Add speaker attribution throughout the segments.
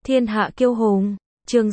Speaker 1: Thiên hạ kiêu hùng, chương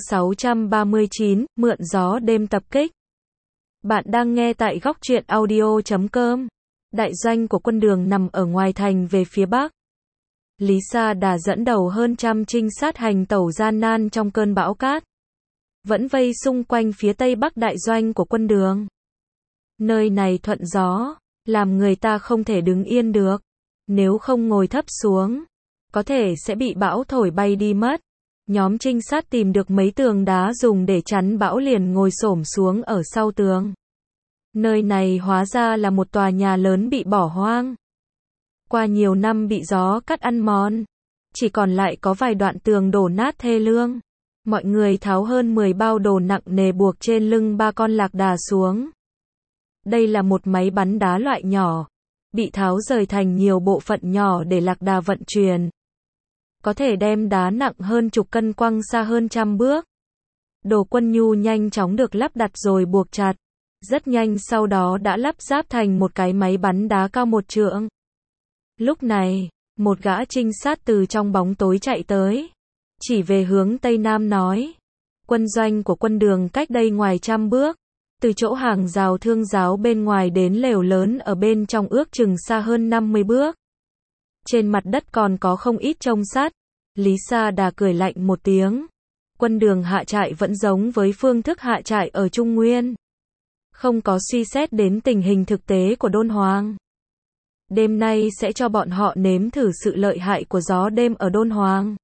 Speaker 1: 639, mượn gió đêm tập kích. Bạn đang nghe tại góc truyện audio.com. Đại doanh của quân Đường nằm ở ngoài thành về phía bắc. Lý Sa Đà dẫn đầu hơn trăm trinh sát hành tẩu gian nan trong cơn bão cát, vẫn vây xung quanh phía tây bắc đại doanh của quân Đường. Nơi này thuận gió, làm người ta không thể đứng yên được. Nếu không ngồi thấp xuống, có thể sẽ bị bão thổi bay đi mất. Nhóm trinh sát tìm được mấy tường đá dùng để chắn bão liền ngồi xổm xuống ở sau tường. Nơi này hóa ra là một tòa nhà lớn bị bỏ hoang. Qua nhiều năm bị gió cắt ăn mòn, chỉ còn lại có vài đoạn tường đổ nát thê lương. Mọi người tháo hơn 10 bao đồ nặng nề buộc trên lưng 3 con lạc đà xuống. Đây là một máy bắn đá loại nhỏ, bị tháo rời thành nhiều bộ phận nhỏ để lạc đà vận chuyển. Có thể đem đá nặng hơn chục cân quăng xa hơn trăm bước. Đồ quân nhu nhanh chóng được lắp đặt rồi buộc chặt. Rất nhanh sau đó đã lắp ráp thành một cái máy bắn đá cao 1 trượng. Lúc này, một gã trinh sát từ trong bóng tối chạy tới, chỉ về hướng tây nam nói: quân doanh của quân Đường cách đây ngoài trăm bước. Từ chỗ hàng rào thương giáo bên ngoài đến lều lớn ở bên trong ước chừng xa hơn 50 bước. Trên mặt đất còn có không ít trông sắt. Lý Sa Đà cười lạnh một tiếng. Quân Đường hạ trại vẫn giống với phương thức hạ trại ở Trung Nguyên. Không có suy xét đến tình hình thực tế của Đôn Hoàng. Đêm nay sẽ cho bọn họ nếm thử sự lợi hại của gió đêm ở Đôn Hoàng.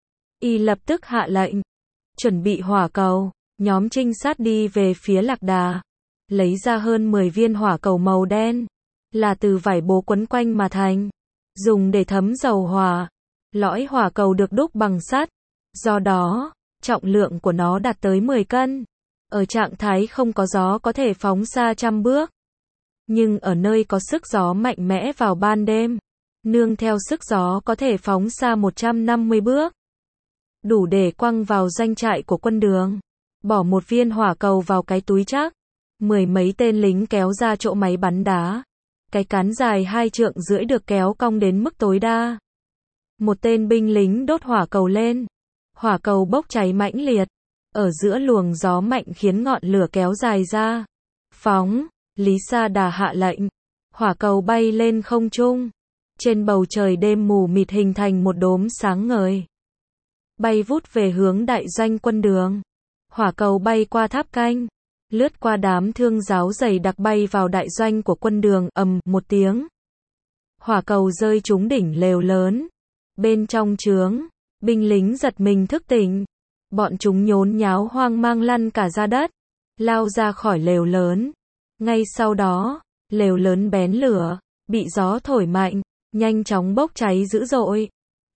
Speaker 1: Y lập tức hạ lệnh. Chuẩn bị hỏa cầu. Nhóm trinh sát đi về phía lạc đà. Lấy ra hơn 10 viên hỏa cầu màu đen. Là từ vải bố quấn quanh mà thành. Dùng để thấm dầu hỏa. Lõi hỏa cầu được đúc bằng sắt. Do đó, trọng lượng của nó đạt tới 10 cân. Ở trạng thái không có gió có thể phóng xa trăm bước. Nhưng ở nơi có sức gió mạnh mẽ vào ban đêm, nương theo sức gió có thể phóng xa 150 bước. Đủ để quăng vào doanh trại của quân Đường. Bỏ một viên hỏa cầu vào cái túi chắc. 10 mấy tên lính kéo ra chỗ máy bắn đá. Cái cán dài 2,5 trượng được kéo cong đến mức tối đa. Một tên binh lính đốt hỏa cầu lên. Hỏa cầu bốc cháy mãnh liệt. Ở giữa luồng gió mạnh khiến ngọn lửa kéo dài ra. Phóng, Lý Sa Đà hạ lệnh. Hỏa cầu bay lên không trung. Trên bầu trời đêm mù mịt hình thành một đốm sáng ngời. Bay vút về hướng đại doanh quân Đường. Hỏa cầu bay qua tháp canh. Lướt qua đám thương giáo dày đặc bay vào đại doanh của quân Đường, ầm một tiếng. Hỏa cầu rơi trúng đỉnh lều lớn. Bên trong trướng, binh lính giật mình thức tỉnh. Bọn chúng nhốn nháo hoang mang lăn cả ra đất, lao ra khỏi lều lớn. Ngay sau đó, lều lớn bén lửa, bị gió thổi mạnh, nhanh chóng bốc cháy dữ dội.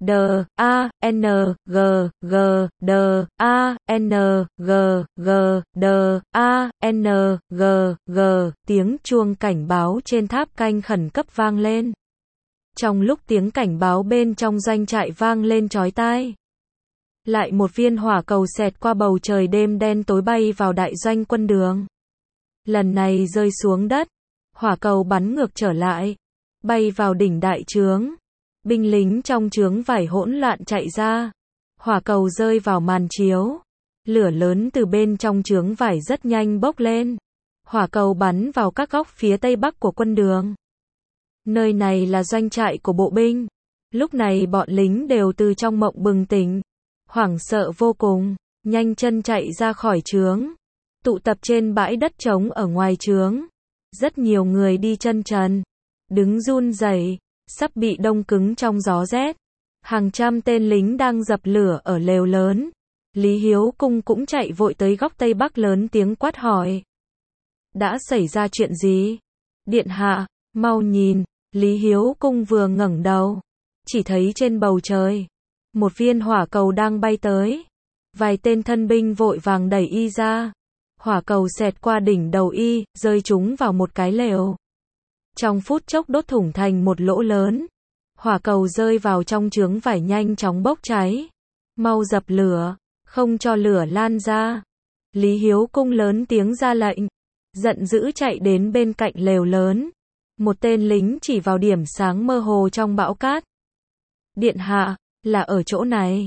Speaker 1: Tiếng chuông cảnh báo trên tháp canh khẩn cấp vang lên. Trong lúc tiếng cảnh báo bên trong doanh trại vang lên chói tai, lại một viên hỏa cầu xẹt qua bầu trời đêm đen tối bay vào đại doanh quân Đường. Lần này rơi xuống đất, hỏa cầu bắn ngược trở lại, bay vào đỉnh đại trướng. Binh lính trong trướng vải hỗn loạn chạy ra. Hỏa cầu rơi vào màn chiếu. Lửa lớn từ bên trong trướng vải rất nhanh bốc lên. Hỏa cầu bắn vào các góc phía tây bắc của quân Đường. Nơi này là doanh trại của bộ binh. Lúc này bọn lính đều từ trong mộng bừng tỉnh. Hoảng sợ vô cùng, nhanh chân chạy ra khỏi trướng. Tụ tập trên bãi đất trống ở ngoài trướng. Rất nhiều người đi chân trần, đứng run rẩy, sắp bị đông cứng trong gió rét. Hàng trăm tên lính đang dập lửa ở lều lớn. Lý Hiếu Cung cũng chạy vội tới góc tây bắc lớn tiếng quát hỏi: đã xảy ra chuyện gì? Điện hạ, mau nhìn. Lý Hiếu Cung vừa ngẩng đầu, chỉ thấy trên bầu trời một viên hỏa cầu đang bay tới. Vài tên thân binh vội vàng đẩy y ra. Hỏa cầu xẹt qua đỉnh đầu y, rơi trúng vào một cái lều. Trong phút chốc đốt thủng thành một lỗ lớn. Hỏa cầu rơi vào trong trướng vải nhanh chóng bốc cháy. Mau dập lửa, không cho lửa lan ra. Lý Hiếu Cung lớn tiếng ra lệnh, giận dữ chạy đến bên cạnh lều lớn. Một tên lính chỉ vào điểm sáng mơ hồ trong bão cát. Điện hạ, là ở chỗ này.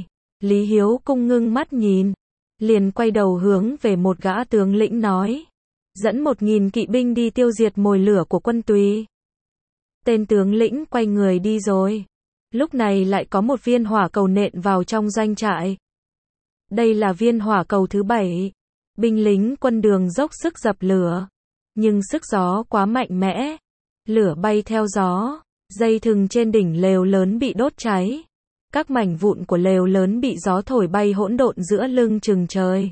Speaker 1: Lý Hiếu Cung ngưng mắt nhìn, liền quay đầu hướng về một gã tướng lĩnh nói, dẫn 1000 kỵ binh đi tiêu diệt mồi lửa của quân Tùy. Tên tướng lĩnh quay người đi rồi. Lúc này lại có một viên hỏa cầu nện vào trong doanh trại. Đây là viên hỏa cầu thứ 7. Binh lính quân Đường dốc sức dập lửa, nhưng sức gió quá mạnh mẽ, lửa bay theo gió, dây thừng trên đỉnh lều lớn bị đốt cháy. Các mảnh vụn của lều lớn bị gió thổi bay hỗn độn giữa lưng chừng trời.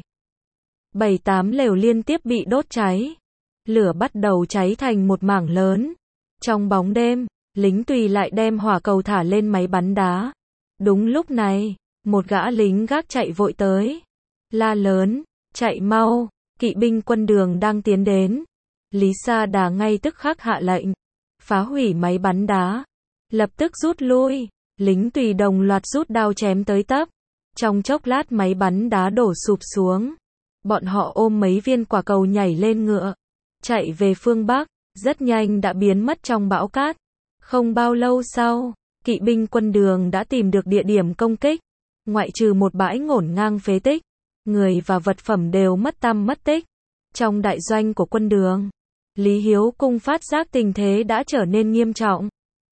Speaker 1: 7-8 lều liên tiếp bị đốt cháy. Lửa bắt đầu cháy thành một mảng lớn. Trong bóng đêm, lính Tùy lại đem hỏa cầu thả lên máy bắn đá. Đúng lúc này, một gã lính gác chạy vội tới, la lớn, chạy mau, kỵ binh quân Đường đang tiến đến. Lý Sa Đà ngay tức khắc hạ lệnh, phá hủy máy bắn đá, lập tức rút lui. Lính Tùy đồng loạt rút đao chém tới tấp. Trong chốc lát máy bắn đá đổ sụp xuống. Bọn họ ôm mấy viên quả cầu nhảy lên ngựa, chạy về phương Bắc, rất nhanh đã biến mất trong bão cát. Không bao lâu sau, kỵ binh quân Đường đã tìm được địa điểm công kích. Ngoại trừ một bãi ngổn ngang phế tích, người và vật phẩm đều mất tăm mất tích. Trong đại doanh của quân Đường, Lý Hiếu Cung phát giác tình thế đã trở nên nghiêm trọng.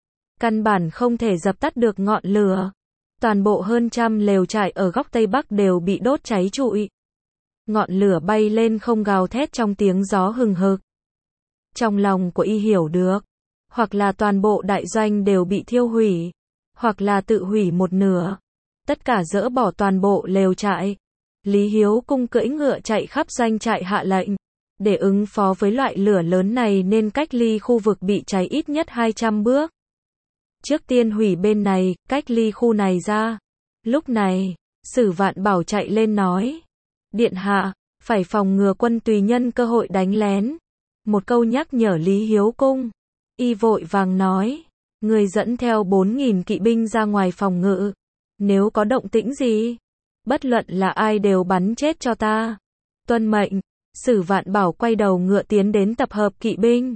Speaker 1: Căn bản không thể dập tắt được ngọn lửa. Toàn bộ hơn 100 lều trại ở góc Tây Bắc đều bị đốt cháy trụi. Ngọn lửa bay lên không gào thét trong tiếng gió hừng hực. Trong lòng của y hiểu được, hoặc là toàn bộ đại doanh đều bị thiêu hủy, hoặc là tự hủy một nửa. Tất cả dỡ bỏ toàn bộ lều trại. Lý Hiếu Cung cưỡi ngựa chạy khắp doanh trại hạ lệnh. Để ứng phó với loại lửa lớn này nên cách ly khu vực bị cháy ít nhất 200 bước. Trước tiên hủy bên này, cách ly khu này ra. Lúc này, Sử Vạn Bảo chạy lên nói, điện hạ, phải phòng ngừa quân Tùy nhân cơ hội đánh lén. Một câu nhắc nhở Lý Hiếu Cung. Y vội vàng nói, người dẫn theo 4000 kỵ binh ra ngoài phòng ngự. Nếu có động tĩnh gì, bất luận là ai đều bắn chết cho ta. Tuân mệnh. Sử Vạn Bảo quay đầu ngựa tiến đến tập hợp kỵ binh.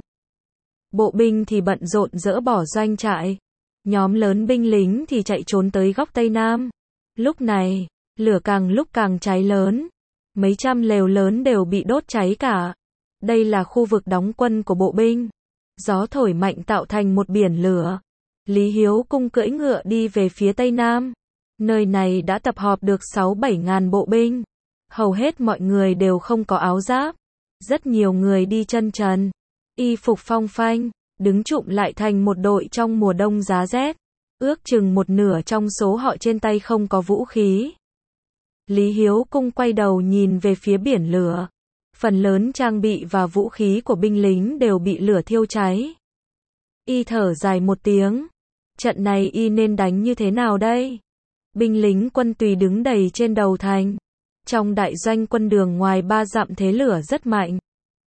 Speaker 1: Bộ binh thì bận rộn dỡ bỏ doanh trại. Nhóm lớn binh lính thì chạy trốn tới góc Tây Nam. Lúc này, lửa càng lúc càng cháy lớn. Mấy trăm lều lớn đều bị đốt cháy cả. Đây là khu vực đóng quân của bộ binh. Gió thổi mạnh tạo thành một biển lửa. Lý Hiếu Cung cưỡi ngựa đi về phía Tây Nam. Nơi này đã tập hợp được 6-7 ngàn bộ binh. Hầu hết mọi người đều không có áo giáp. Rất nhiều người đi chân trần. Y phục phong phanh, đứng chụm lại thành một đội trong mùa đông giá rét. Ước chừng một nửa trong số họ trên tay không có vũ khí. Lý Hiếu Cung quay đầu nhìn về phía biển lửa. Phần lớn trang bị và vũ khí của binh lính đều bị lửa thiêu cháy. Y thở dài một tiếng. Trận này y nên đánh như thế nào đây? Binh lính quân Tùy đứng đầy trên đầu thành. Trong đại doanh quân Đường ngoài 3 dặm thế lửa rất mạnh.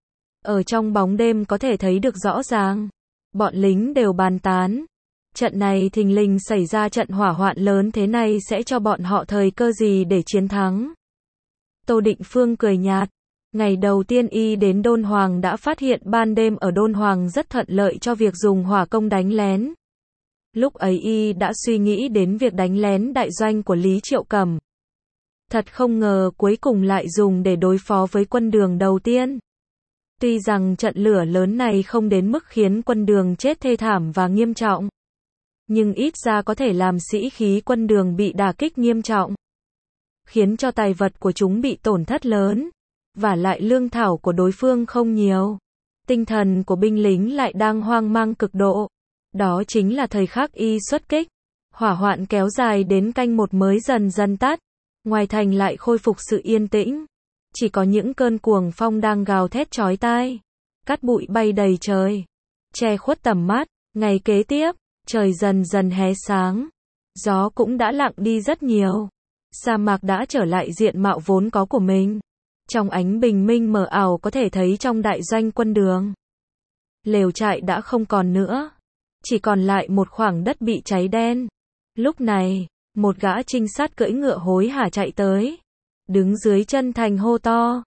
Speaker 1: Ở trong bóng đêm có thể thấy được rõ ràng. Bọn lính đều bàn tán. Trận này thình lình xảy ra trận hỏa hoạn lớn thế này sẽ cho bọn họ thời cơ gì để chiến thắng. Tô Định Phương cười nhạt. Ngày đầu tiên y đến Đôn Hoàng đã phát hiện ban đêm ở Đôn Hoàng rất thuận lợi cho việc dùng hỏa công đánh lén. Lúc ấy y đã suy nghĩ đến việc đánh lén đại doanh của Lý Triệu Cẩm. Thật không ngờ cuối cùng lại dùng để đối phó với quân Đường đầu tiên. Tuy rằng trận lửa lớn này không đến mức khiến quân Đường chết thê thảm và nghiêm trọng, nhưng ít ra có thể làm sĩ khí quân Đường bị đả kích nghiêm trọng, khiến cho tài vật của chúng bị tổn thất lớn, và lại lương thảo của đối phương không nhiều. Tinh thần của binh lính lại đang hoang mang cực độ. Đó chính là thời khắc y xuất kích. Hỏa hoạn kéo dài đến canh 1 mới dần dần tắt. Ngoài thành lại khôi phục sự yên tĩnh. Chỉ có những cơn cuồng phong đang gào thét chói tai. Cát bụi bay đầy trời, che khuất tầm mắt. Ngày kế tiếp, trời dần dần hé sáng. Gió cũng đã lặng đi rất nhiều. Sa mạc đã trở lại diện mạo vốn có của mình. Trong ánh bình minh mờ ảo có thể thấy trong đại doanh quân Đường, lều trại đã không còn nữa. Chỉ còn lại một khoảng đất bị cháy đen. Lúc này, một gã trinh sát cưỡi ngựa hối hả chạy tới. Đứng dưới chân thành hô to.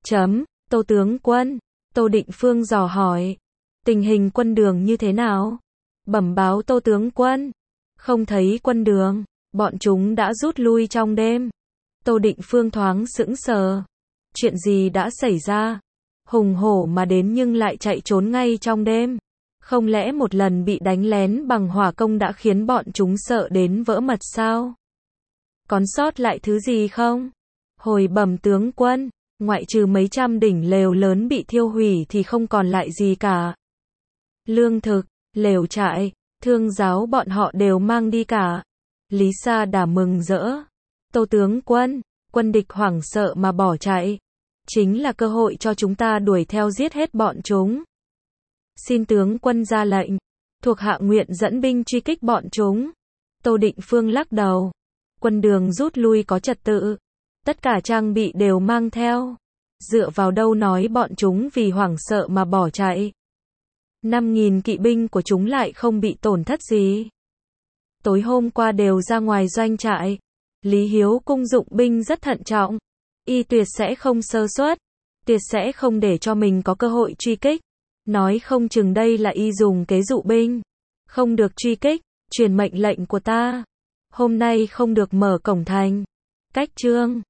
Speaker 1: Tô tướng quân. Tô Định Phương dò hỏi. Tình hình quân Đường như thế nào? Bẩm báo Tô tướng quân. Không thấy quân Đường. Bọn chúng đã rút lui trong đêm. Tô Định Phương thoáng sững sờ. Chuyện gì đã xảy ra? Hùng hổ mà đến nhưng lại chạy trốn ngay trong đêm. Không lẽ một lần bị đánh lén bằng hỏa công đã khiến bọn chúng sợ đến vỡ mật sao? Còn sót lại thứ gì không? Hồi bẩm tướng quân, ngoại trừ mấy trăm đỉnh lều lớn bị thiêu hủy thì không còn lại gì cả. Lương thực, lều trại, thương giáo bọn họ đều mang đi cả. Lý Sa Đà mừng rỡ. Tô tướng quân, quân địch hoảng sợ mà bỏ chạy. Chính là cơ hội cho chúng ta đuổi theo giết hết bọn chúng. Xin tướng quân ra lệnh. Thuộc hạ nguyện dẫn binh truy kích bọn chúng. Tô Định Phương lắc đầu. Quân đường rút lui có trật tự. Tất cả trang bị đều mang theo. Dựa vào đâu nói bọn chúng vì hoảng sợ mà bỏ chạy. 5.000 kỵ binh của chúng lại không bị tổn thất gì. Tối hôm qua đều ra ngoài doanh trại. Lý Hiếu cung dụng binh rất thận trọng. Y tuyệt sẽ không sơ suất. Tuyệt sẽ không để cho mình có cơ hội truy kích. Nói không chừng đây là y dùng kế dụ binh. Không được truy kích, truyền mệnh lệnh của ta. Hôm nay không được mở cổng thành. Cách trương.